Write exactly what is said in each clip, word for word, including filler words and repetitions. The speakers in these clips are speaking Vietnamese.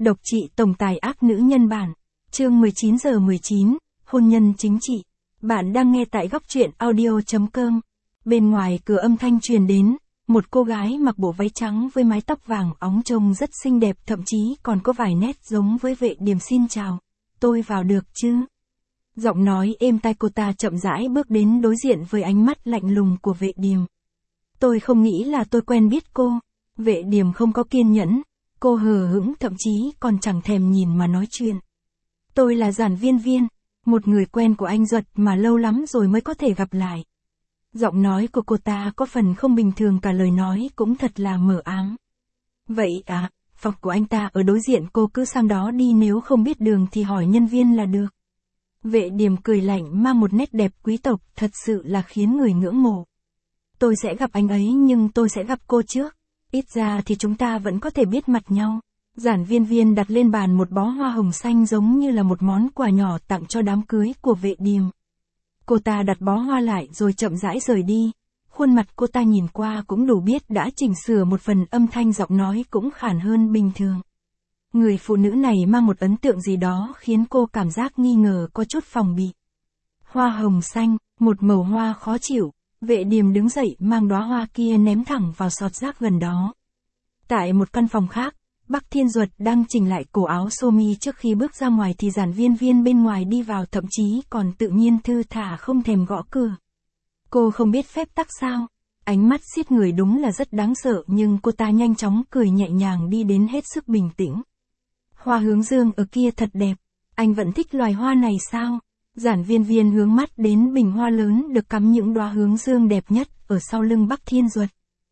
Độc trị tổng tài ác nữ nhân bản. Chương mười chín giờ mười chín, hôn nhân chính trị. Bạn đang nghe tại góc truyện audio chấm com. Bên ngoài cửa âm thanh truyền đến, một cô gái mặc bộ váy trắng với mái tóc vàng óng trông rất xinh đẹp, thậm chí còn có vài nét giống với Vệ Điềm. Xin chào, tôi vào được chứ? Giọng nói êm tai cô ta chậm rãi bước đến đối diện với ánh mắt lạnh lùng của Vệ Điềm. Tôi không nghĩ là tôi quen biết cô. Vệ Điềm không có kiên nhẫn, cô hờ hững thậm chí còn chẳng thèm nhìn mà nói chuyện. Tôi là Giản Viên Viên, một người quen của anh Duật mà lâu lắm rồi mới có thể gặp lại. Giọng nói của cô ta có phần không bình thường, cả lời nói cũng thật là mờ ám. Vậy à, phòng của anh ta ở đối diện, cô cứ sang đó đi, nếu không biết đường thì hỏi nhân viên là được. Vệ Điềm cười lạnh mang một nét đẹp quý tộc, thật sự là khiến người ngưỡng mộ. Tôi sẽ gặp anh ấy nhưng tôi sẽ gặp cô trước. Ít ra thì chúng ta vẫn có thể biết mặt nhau. Giản Viên Viên đặt lên bàn một bó hoa hồng xanh giống như là một món quà nhỏ tặng cho đám cưới của Vệ Điềm. Cô ta đặt bó hoa lại rồi chậm rãi rời đi. Khuôn mặt cô ta nhìn qua cũng đủ biết đã chỉnh sửa một phần, âm thanh giọng nói cũng khản hơn bình thường. Người phụ nữ này mang một ấn tượng gì đó khiến cô cảm giác nghi ngờ, có chút phòng bị. Hoa hồng xanh, một màu hoa khó chịu. Vệ Điềm đứng dậy mang đóa hoa kia ném thẳng vào sọt rác gần đó. Tại một căn phòng khác, Bắc Thiên Duật đang chỉnh lại cổ áo sơ mi trước khi bước ra ngoài thì Giản Viên Viên bên ngoài đi vào, thậm chí còn tự nhiên thư thả không thèm gõ cửa. Cô không biết phép tắc sao? Ánh mắt xiết người đúng là rất đáng sợ, nhưng cô ta nhanh chóng cười nhẹ nhàng đi đến hết sức bình tĩnh. Hoa hướng dương ở kia thật đẹp, anh vẫn thích loài hoa này sao? Giản Viên Viên hướng mắt đến bình hoa lớn được cắm những đóa hướng dương đẹp nhất ở sau lưng Bắc Thiên Duật.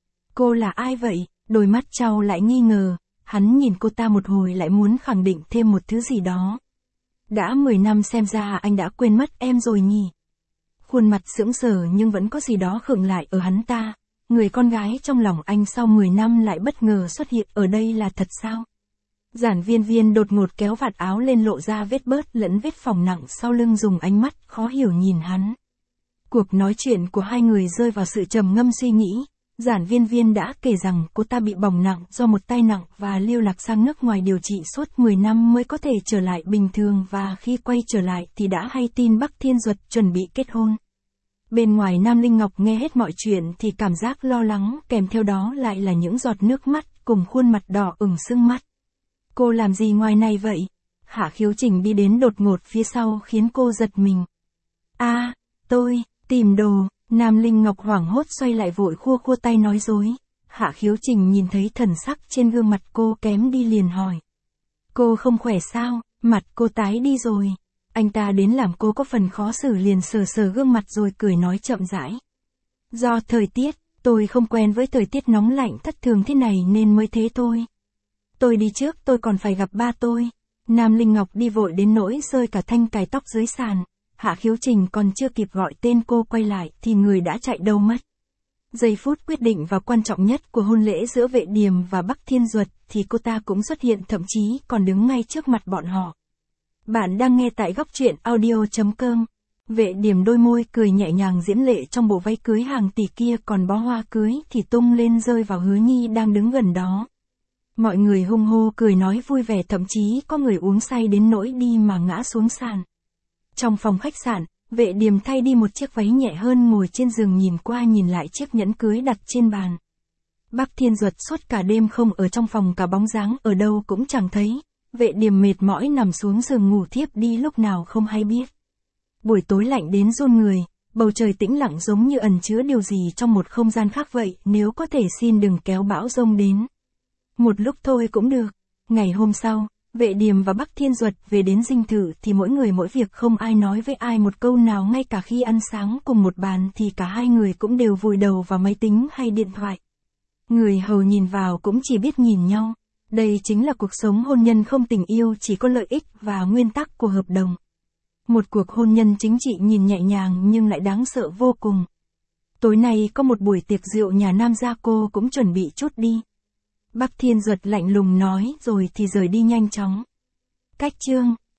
Cô là ai vậy? Đôi mắt trao lại nghi ngờ, hắn nhìn cô ta một hồi lại muốn khẳng định thêm một thứ gì đó. Đã mười năm, xem ra anh đã quên mất em rồi nhỉ? Khuôn mặt sững sờ nhưng vẫn có gì đó khựng lại ở hắn ta. Người con gái trong lòng anh sau mười năm lại bất ngờ xuất hiện ở đây là thật sao? Giản Viên Viên đột ngột kéo vạt áo lên lộ ra vết bớt lẫn vết phỏng nặng sau lưng, dùng ánh mắt khó hiểu nhìn hắn. Cuộc nói chuyện của hai người rơi vào sự trầm ngâm suy nghĩ. Giản Viên Viên đã kể rằng cô ta bị bỏng nặng do một tai nạn và lưu lạc sang nước ngoài điều trị suốt mười năm mới có thể trở lại bình thường, và khi quay trở lại thì đã hay tin Bắc Thiên Duật chuẩn bị kết hôn. Bên ngoài Nam Linh Ngọc nghe hết mọi chuyện thì cảm giác lo lắng, kèm theo đó lại là những giọt nước mắt cùng khuôn mặt đỏ ửng sưng mắt. Cô làm gì ngoài này vậy? Hạ Khiếu Trình đi đến đột ngột phía sau khiến cô giật mình. A, à, tôi, tìm đồ. Nam Linh Ngọc hoảng hốt xoay lại vội khua khua tay nói dối. Hạ Khiếu Trình nhìn thấy thần sắc trên gương mặt cô kém đi liền hỏi. Cô không khỏe sao? Mặt cô tái đi rồi. Anh ta đến làm cô có phần khó xử, liền sờ sờ gương mặt rồi cười nói chậm rãi. Do thời tiết, tôi không quen với thời tiết nóng lạnh thất thường thế này nên mới thế thôi. Tôi đi trước, tôi còn phải gặp ba tôi. Nam Linh Ngọc đi vội đến nỗi rơi cả thanh cài tóc dưới sàn. Hạ Khiếu Trình còn chưa kịp gọi tên cô quay lại thì người đã chạy đâu mất. Giây phút quyết định và quan trọng nhất của hôn lễ giữa Vệ Điềm và Bắc Thiên Duật thì cô ta cũng xuất hiện, thậm chí còn đứng ngay trước mặt bọn họ. Bạn đang nghe tại góc truyện audio chấm com. Vệ Điềm đôi môi cười nhẹ nhàng diễm lệ trong bộ váy cưới hàng tỷ kia, còn bó hoa cưới thì tung lên rơi vào Hứa Nhi đang đứng gần đó. Mọi người hung hô cười nói vui vẻ, thậm chí có người uống say đến nỗi đi mà ngã xuống sàn. Trong phòng khách sạn, Vệ Điềm thay đi một chiếc váy nhẹ hơn, ngồi trên giường nhìn qua nhìn lại chiếc nhẫn cưới đặt trên bàn. Bắc Thiên Duật suốt cả đêm không ở trong phòng, cả bóng dáng ở đâu cũng chẳng thấy. Vệ Điềm mệt mỏi nằm xuống giường ngủ thiếp đi lúc nào không hay biết. Buổi tối lạnh đến run người, bầu trời tĩnh lặng giống như ẩn chứa điều gì trong một không gian khác vậy, nếu có thể xin đừng kéo bão giông đến. Một lúc thôi cũng được. Ngày hôm sau, Vệ Điềm và Bắc Thiên Duật về đến dinh thự thì mỗi người mỗi việc, không ai nói với ai một câu nào, ngay cả khi ăn sáng cùng một bàn thì cả hai người cũng đều vùi đầu vào máy tính hay điện thoại. Người hầu nhìn vào cũng chỉ biết nhìn nhau. Đây chính là cuộc sống hôn nhân không tình yêu, chỉ có lợi ích và nguyên tắc của hợp đồng. Một cuộc hôn nhân chính trị nhìn nhẹ nhàng nhưng lại đáng sợ vô cùng. Tối nay có một buổi tiệc rượu nhà Nam gia, cô cũng chuẩn bị chút đi. Bắc Thiên Duật lạnh lùng nói rồi thì rời đi nhanh chóng. Cách chương